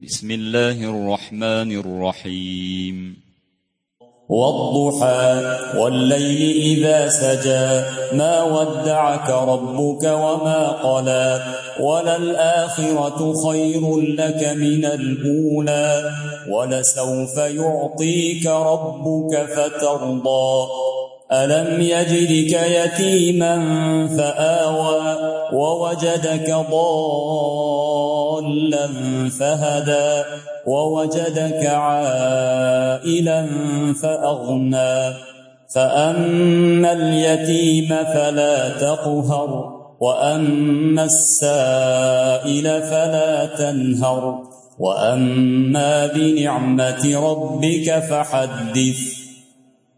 بسم الله الرحمن الرحيم والضحى والليل إذا سجى ما ودعك ربك وما قلى وللآخرة خير لك من الأولى ولسوف يعطيك ربك فترضى ألم يجدك يتيما فآوى ووجدك ضالا فهدى ووجدك عائلا فأغنى فأما اليتيم فلا تقهر وأما السائل فلا تنهر وأما بنعمة ربك فحدث.